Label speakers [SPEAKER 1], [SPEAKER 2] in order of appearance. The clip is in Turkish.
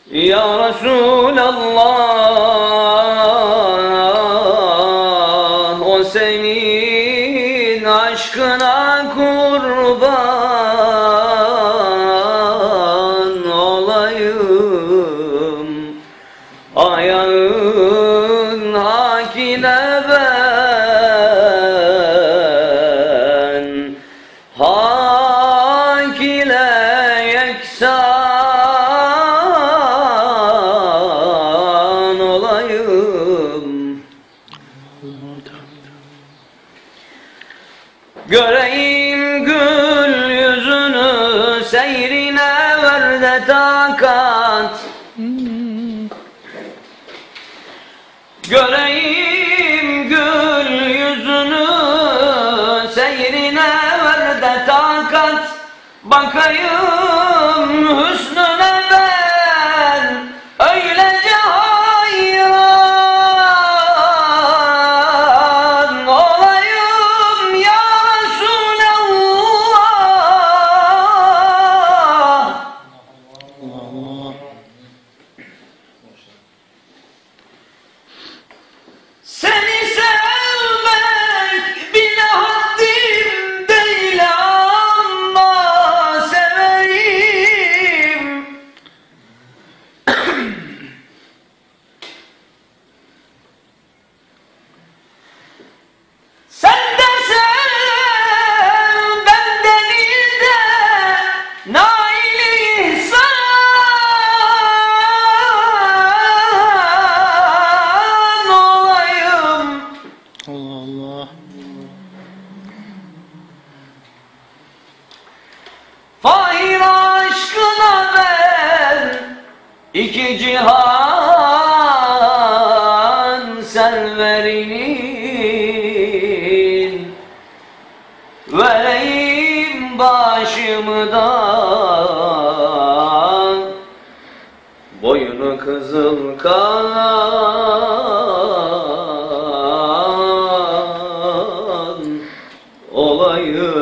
[SPEAKER 1] Ya Resulallah, o senin aşkına kurban olayım. Ayağın hakine ben, hak ile yeksan olayım. Göreyim gül yüzünü, seyrine ver de takat. Göreyim gül yüzünü, seyrine ver de takat. Bakayım hüsnüne ben, öylece hayran olayım ya Resulallah. Seni sevmek bile haddim değil ama seveyim. Sen de sev, ben değil de nail ihsan olayım.
[SPEAKER 2] Allah Allah.
[SPEAKER 1] Fahir aşkına ben iki cihan serverinin, vereyim başımdan boynu kızıl kan olayım.